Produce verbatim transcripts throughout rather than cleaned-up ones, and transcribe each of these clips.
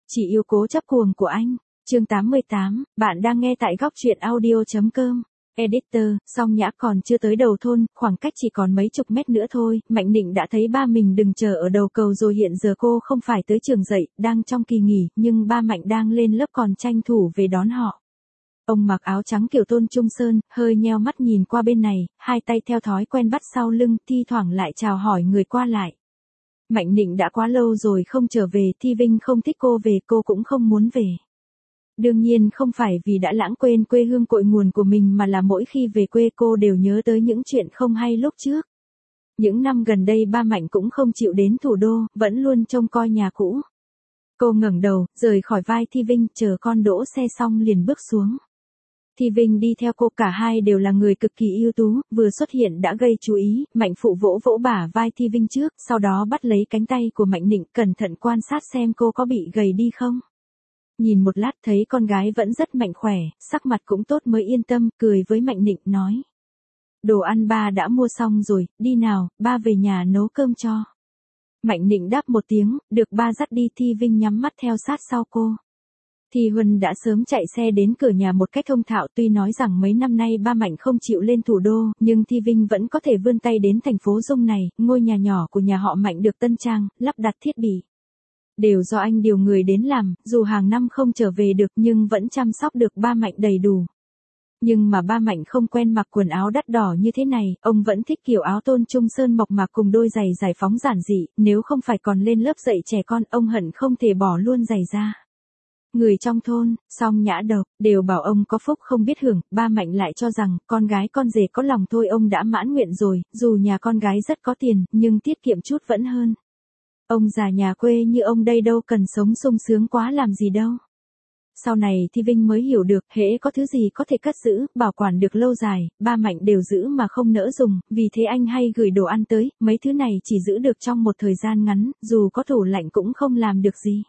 Chị yêu cố chấp cuồng của anh. Chương tám mươi tám, bạn đang nghe tại góc truyện audio.com. Editor, Song Nhã còn chưa tới đầu thôn, khoảng cách chỉ còn mấy chục mét nữa thôi, Mạnh Nịnh đã thấy ba mình đừng chờ ở đầu cầu rồi. Hiện giờ cô không phải tới trường dạy, đang trong kỳ nghỉ, nhưng ba Mạnh đang lên lớp còn tranh thủ về đón họ. Ông mặc áo trắng kiểu Tôn Trung Sơn, hơi nheo mắt nhìn qua bên này, hai tay theo thói quen bắt sau lưng, thi thoảng lại chào hỏi người qua lại. Mạnh Nịnh đã quá lâu rồi không trở về, Thi Vinh không thích cô về, cô cũng không muốn về. Đương nhiên không phải vì đã lãng quên quê hương cội nguồn của mình mà là mỗi khi về quê cô đều nhớ tới những chuyện không hay lúc trước. Những năm gần đây ba Mạnh cũng không chịu đến thủ đô, vẫn luôn trông coi nhà cũ. Cô ngẩng đầu, rời khỏi vai Thi Vinh, chờ con đỗ xe xong liền bước xuống. Thi Vinh đi theo cô, cả hai đều là người cực kỳ ưu tú, vừa xuất hiện đã gây chú ý. Mạnh Phụ vỗ vỗ bả vai Thi Vinh trước, sau đó bắt lấy cánh tay của Mạnh Nịnh, cẩn thận quan sát xem cô có bị gầy đi không. Nhìn một lát thấy con gái vẫn rất mạnh khỏe, sắc mặt cũng tốt mới yên tâm, cười với Mạnh Nịnh nói. Đồ ăn ba đã mua xong rồi, đi nào, ba về nhà nấu cơm cho. Mạnh Nịnh đáp một tiếng, được ba dắt đi. Thi Vinh nhắm mắt theo sát sau cô. Thi Huân đã sớm chạy xe đến cửa nhà một cách thông thạo, tuy nói rằng mấy năm nay ba Mạnh không chịu lên thủ đô, nhưng Thi Vinh vẫn có thể vươn tay đến thành phố Dung này, ngôi nhà nhỏ của nhà họ Mạnh được tân trang, lắp đặt thiết bị. Đều do anh điều người đến làm, dù hàng năm không trở về được nhưng vẫn chăm sóc được ba Mạnh đầy đủ. Nhưng mà ba Mạnh không quen mặc quần áo đắt đỏ như thế này, ông vẫn thích kiểu áo Tôn Trung Sơn mộc mạc cùng đôi giày giải phóng giản dị, nếu không phải còn lên lớp dạy trẻ con, ông hận không thể bỏ luôn giày ra. Người trong thôn, Song Nhã Độc, đều bảo ông có phúc không biết hưởng, ba Mạnh lại cho rằng, con gái con rể có lòng thôi ông đã mãn nguyện rồi, dù nhà con gái rất có tiền, nhưng tiết kiệm chút vẫn hơn. Ông già nhà quê như ông đây đâu cần sống sung sướng quá làm gì đâu. Sau này Thi Vinh mới hiểu được, hễ có thứ gì có thể cất giữ, bảo quản được lâu dài, ba Mạnh đều giữ mà không nỡ dùng, vì thế anh hay gửi đồ ăn tới, mấy thứ này chỉ giữ được trong một thời gian ngắn, dù có tủ lạnh cũng không làm được gì.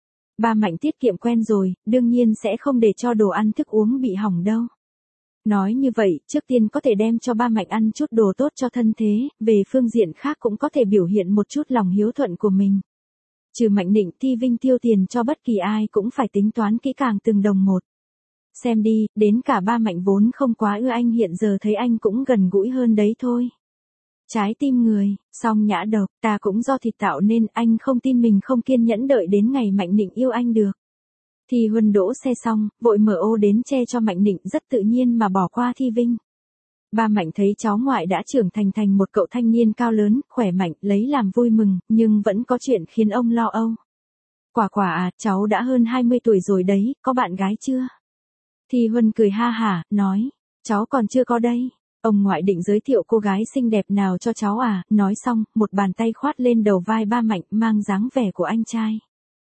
Ba Mạnh tiết kiệm quen rồi, đương nhiên sẽ không để cho đồ ăn thức uống bị hỏng đâu. Nói như vậy, trước tiên có thể đem cho ba Mạnh ăn chút đồ tốt cho thân thế, về phương diện khác cũng có thể biểu hiện một chút lòng hiếu thuận của mình. Trừ Mạnh Nịnh, Thi Vinh tiêu tiền cho bất kỳ ai cũng phải tính toán kỹ càng từng đồng một. Xem đi, đến cả ba Mạnh vốn không quá ưa anh hiện giờ thấy anh cũng gần gũi hơn đấy thôi. Trái tim người, Song Nhã Độc, ta cũng do thịt tạo nên, anh không tin mình không kiên nhẫn đợi đến ngày Mạnh Nịnh yêu anh được. Thi Huân đỗ xe xong, vội mở ô đến che cho Mạnh Nịnh, rất tự nhiên mà bỏ qua Thi Vinh. Ba Mạnh thấy cháu ngoại đã trưởng thành thành một cậu thanh niên cao lớn, khỏe mạnh, lấy làm vui mừng, nhưng vẫn có chuyện khiến ông lo âu. Quả quả à, cháu đã hơn hai mươi tuổi rồi đấy, có bạn gái chưa? Thi Huân cười ha hả, nói, cháu còn chưa có đây. Ông ngoại định giới thiệu cô gái xinh đẹp nào cho cháu à, nói xong, một bàn tay khoát lên đầu vai ba Mạnh, mang dáng vẻ của anh trai.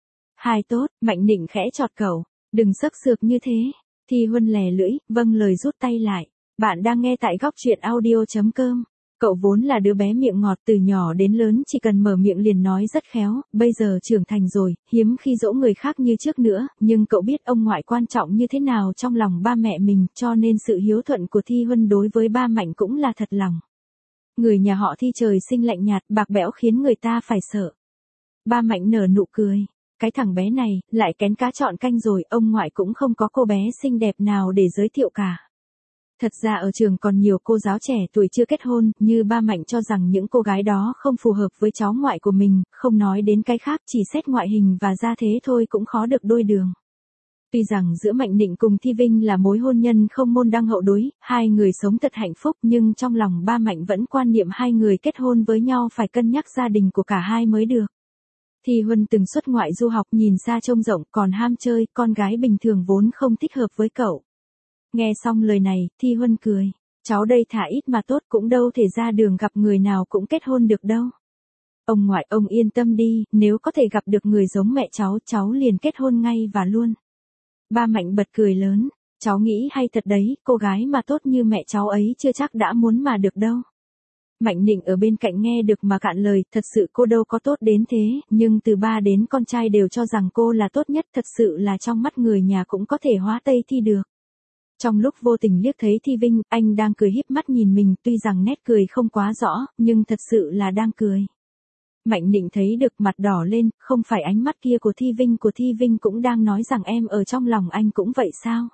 Hai tốt, Mạnh Nịnh khẽ chọt cậu, đừng sấc sược như thế. Thi Huân lè lưỡi, vâng lời rút tay lại. Bạn đang nghe tại góc truyện audio.com. Cậu vốn là đứa bé miệng ngọt, từ nhỏ đến lớn chỉ cần mở miệng liền nói rất khéo, bây giờ trưởng thành rồi, hiếm khi dỗ người khác như trước nữa, nhưng cậu biết ông ngoại quan trọng như thế nào trong lòng ba mẹ mình, cho nên sự hiếu thuận của Thi Huân đối với ba Mạnh cũng là thật lòng. Người nhà họ Thi trời sinh lạnh nhạt, bạc bẽo khiến người ta phải sợ. Ba Mạnh nở nụ cười. Cái thằng bé này, lại kén cá chọn canh rồi, ông ngoại cũng không có cô bé xinh đẹp nào để giới thiệu cả. Thật ra ở trường còn nhiều cô giáo trẻ tuổi chưa kết hôn, như ba Mạnh cho rằng những cô gái đó không phù hợp với cháu ngoại của mình, không nói đến cái khác, chỉ xét ngoại hình và gia thế thôi cũng khó được đôi đường. Tuy rằng giữa Mạnh Nịnh cùng Thi Vinh là mối hôn nhân không môn đăng hậu đối, hai người sống thật hạnh phúc, nhưng trong lòng ba Mạnh vẫn quan niệm hai người kết hôn với nhau phải cân nhắc gia đình của cả hai mới được. Thi Huân từng xuất ngoại du học, nhìn xa trông rộng, còn ham chơi, con gái bình thường vốn không thích hợp với cậu. Nghe xong lời này, Thi Huân cười. Cháu đây thả ít mà tốt, cũng đâu thể ra đường gặp người nào cũng kết hôn được đâu. Ông ngoại ông yên tâm đi, nếu có thể gặp được người giống mẹ cháu, cháu liền kết hôn ngay và luôn. Ba Mạnh bật cười lớn. Cháu nghĩ hay thật đấy, cô gái mà tốt như mẹ cháu ấy chưa chắc đã muốn mà được đâu. Mạnh Nịnh ở bên cạnh nghe được mà cạn lời, thật sự cô đâu có tốt đến thế, nhưng từ ba đến con trai đều cho rằng cô là tốt nhất, thật sự là trong mắt người nhà cũng có thể hóa Tây Thi được. Trong lúc vô tình liếc thấy Thi Vinh, anh đang cười híp mắt nhìn mình, tuy rằng nét cười không quá rõ, nhưng thật sự là đang cười. Mạnh Nịnh thấy được mặt đỏ lên, không phải ánh mắt kia của Thi Vinh, của Thi Vinh cũng đang nói rằng em ở trong lòng anh cũng vậy sao?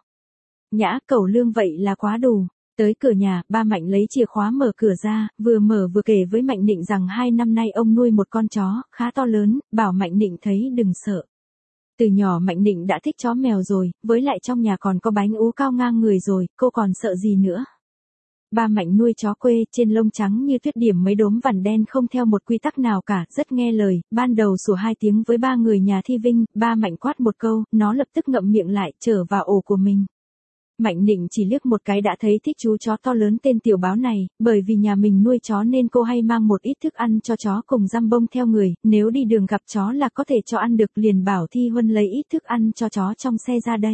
Nhã Cẩu Lương vậy là quá đủ. Tới cửa nhà, ba Mạnh lấy chìa khóa mở cửa ra, vừa mở vừa kể với Mạnh Nịnh rằng hai năm nay ông nuôi một con chó, khá to lớn, bảo Mạnh Nịnh thấy đừng sợ. Từ nhỏ Mạnh Nịnh đã thích chó mèo rồi, với lại trong nhà còn có bánh ú cao ngang người rồi, cô còn sợ gì nữa. Ba Mạnh nuôi chó quê, trên lông trắng như tuyết điểm mấy đốm vằn đen không theo một quy tắc nào cả, rất nghe lời, ban đầu sủa hai tiếng với ba người nhà Thi Vinh, ba Mạnh quát một câu, nó lập tức ngậm miệng lại, trở vào ổ của mình. Mạnh Nịnh chỉ liếc một cái đã thấy thích chú chó to lớn tên Tiểu Báo này, bởi vì nhà mình nuôi chó nên cô hay mang một ít thức ăn cho chó cùng răm bông theo người, nếu đi đường gặp chó là có thể cho ăn được, liền bảo Thi Huân lấy ít thức ăn cho chó trong xe ra đây.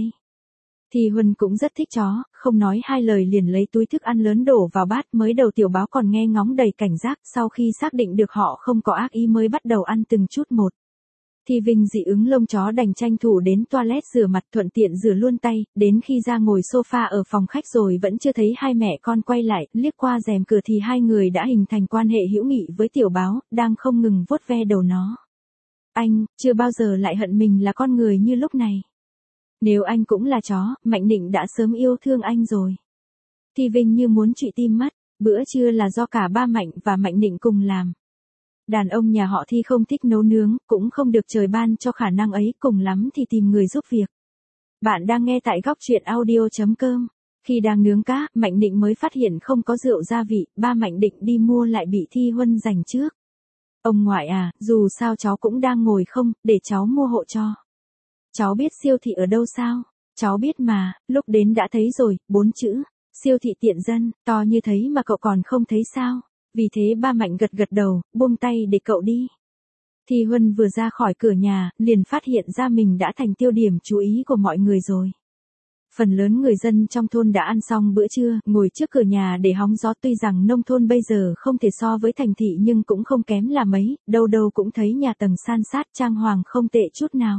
Thi Huân cũng rất thích chó, không nói hai lời liền lấy túi thức ăn lớn đổ vào bát, mới đầu Tiểu Báo còn nghe ngóng đầy cảnh giác, sau khi xác định được họ không có ác ý mới bắt đầu ăn từng chút một. Thi Vinh dị ứng lông chó đành tranh thủ đến toilet rửa mặt, thuận tiện rửa luôn tay, đến khi ra ngồi sofa ở phòng khách rồi vẫn chưa thấy hai mẹ con quay lại, liếc qua rèm cửa thì hai người đã hình thành quan hệ hữu nghị với Tiểu Báo, đang không ngừng vuốt ve đầu nó. Anh, chưa bao giờ lại hận mình là con người như lúc này. Nếu anh cũng là chó, Mạnh Nịnh đã sớm yêu thương anh rồi. Thi Vinh như muốn trụy tim mất, bữa trưa là do cả ba Mạnh và Mạnh Nịnh cùng làm. Đàn ông nhà họ Thi không thích nấu nướng, cũng không được trời ban cho khả năng ấy, cùng lắm thì tìm người giúp việc. Bạn đang nghe tại góc truyện audio chấm com. Khi đang nướng cá, Mạnh Nịnh mới phát hiện không có rượu gia vị, ba Mạnh định đi mua lại bị Thi Huân giành trước. Ông ngoại à, dù sao cháu cũng đang ngồi không, để cháu mua hộ cho. Cháu biết siêu thị ở đâu sao? Cháu biết mà, lúc đến đã thấy rồi, bốn chữ. Siêu thị tiện dân, to như thấy mà cậu còn không thấy sao? Vì thế ba Mạnh gật gật đầu, buông tay để cậu đi. Thi Huân vừa ra khỏi cửa nhà, liền phát hiện ra mình đã thành tiêu điểm chú ý của mọi người rồi. Phần lớn người dân trong thôn đã ăn xong bữa trưa, ngồi trước cửa nhà để hóng gió, tuy rằng nông thôn bây giờ không thể so với thành thị nhưng cũng không kém là mấy, đâu đâu cũng thấy nhà tầng san sát, trang hoàng không tệ chút nào.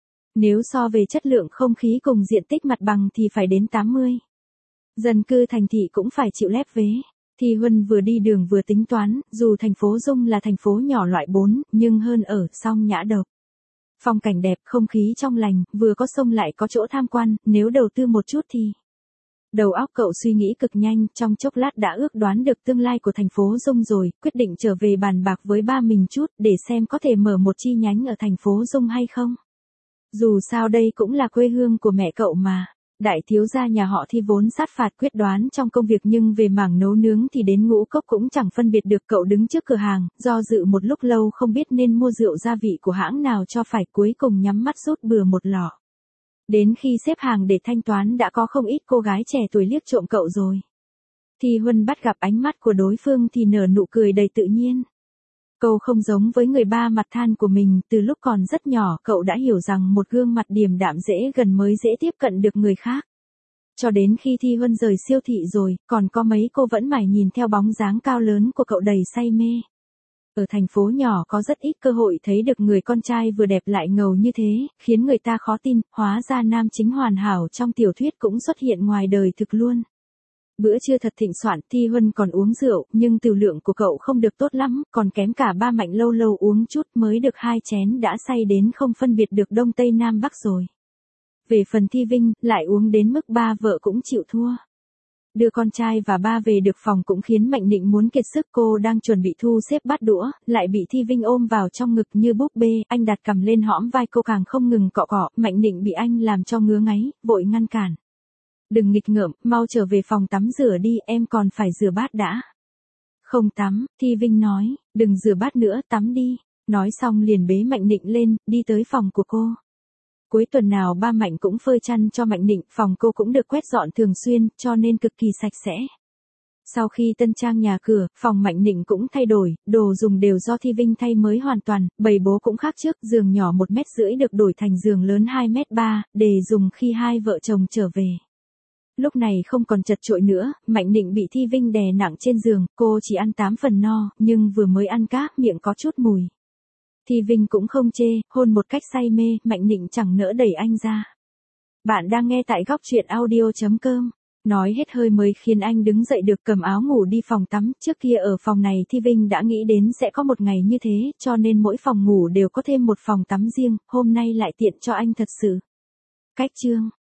Nếu so về chất lượng không khí cùng diện tích mặt bằng thì phải đến tám mươi. Dân cư thành thị cũng phải chịu lép vế. Thi Huân vừa đi đường vừa tính toán, dù thành phố Dung là thành phố nhỏ loại bốn, nhưng hơn ở, Song Nhã độc. Phong cảnh đẹp, không khí trong lành, vừa có sông lại có chỗ tham quan, nếu đầu tư một chút thì... Đầu óc cậu suy nghĩ cực nhanh, trong chốc lát đã ước đoán được tương lai của thành phố Dung rồi, quyết định trở về bàn bạc với ba mình chút, để xem có thể mở một chi nhánh ở thành phố Dung hay không. Dù sao đây cũng là quê hương của mẹ cậu mà. Đại thiếu gia nhà họ Thi vốn sát phạt quyết đoán trong công việc, nhưng về mảng nấu nướng thì đến ngũ cốc cũng chẳng phân biệt được. Cậu đứng trước cửa hàng, do dự một lúc lâu không biết nên mua rượu gia vị của hãng nào cho phải, cuối cùng nhắm mắt rút bừa một lọ. Đến khi xếp hàng để thanh toán đã có không ít cô gái trẻ tuổi liếc trộm cậu rồi. Thi Huân bắt gặp ánh mắt của đối phương thì nở nụ cười đầy tự nhiên. Cậu không giống với người ba mặt than của mình, từ lúc còn rất nhỏ cậu đã hiểu rằng một gương mặt điềm đạm dễ gần mới dễ tiếp cận được người khác. Cho đến khi Thi Huân rời siêu thị rồi, còn có mấy cô vẫn mải nhìn theo bóng dáng cao lớn của cậu đầy say mê. Ở thành phố nhỏ có rất ít cơ hội thấy được người con trai vừa đẹp lại ngầu như thế, khiến người ta khó tin, hóa ra nam chính hoàn hảo trong tiểu thuyết cũng xuất hiện ngoài đời thực luôn. Bữa trưa thật thịnh soạn, Thi Huân còn uống rượu, nhưng tiểu lượng của cậu không được tốt lắm, còn kém cả ba Mạnh, lâu lâu uống chút mới được hai chén đã say đến không phân biệt được đông tây nam bắc rồi. Về phần Thi Vinh, lại uống đến mức ba vợ cũng chịu thua. Đưa con trai và ba về được phòng cũng khiến Mạnh Nịnh muốn kiệt sức, cô đang chuẩn bị thu xếp bát đũa, lại bị Thi Vinh ôm vào trong ngực như búp bê, anh đặt cằm lên hõm vai cô càng không ngừng cọ cọ, Mạnh Nịnh bị anh làm cho ngứa ngáy, vội ngăn cản. Đừng nghịch ngợm, mau trở về phòng tắm rửa đi, em còn phải rửa bát đã. Không tắm, Thi Vinh nói, đừng rửa bát nữa, tắm đi. Nói xong liền bế Mạnh Nịnh lên, đi tới phòng của cô. Cuối tuần nào ba Mạnh cũng phơi chăn cho Mạnh Nịnh, phòng cô cũng được quét dọn thường xuyên, cho nên cực kỳ sạch sẽ. Sau khi tân trang nhà cửa, phòng Mạnh Nịnh cũng thay đổi, đồ dùng đều do Thi Vinh thay mới hoàn toàn, bày bố cũng khác trước, giường nhỏ một mét rưỡi được đổi thành giường lớn hai mét ba, để dùng khi hai vợ chồng trở về. Lúc này không còn chật chội nữa, Mạnh Nịnh bị Thi Vinh đè nặng trên giường, cô chỉ ăn tám phần no, nhưng vừa mới ăn cá, miệng có chút mùi. Thi Vinh cũng không chê, hôn một cách say mê, Mạnh Nịnh chẳng nỡ đẩy anh ra. Bạn đang nghe tại góc truyện audio chấm com. Nói hết hơi mới khiến anh đứng dậy được cầm áo ngủ đi phòng tắm, trước kia ở phòng này thì Vinh đã nghĩ đến sẽ có một ngày như thế, cho nên mỗi phòng ngủ đều có thêm một phòng tắm riêng, hôm nay lại tiện cho anh thật sự. Cách chương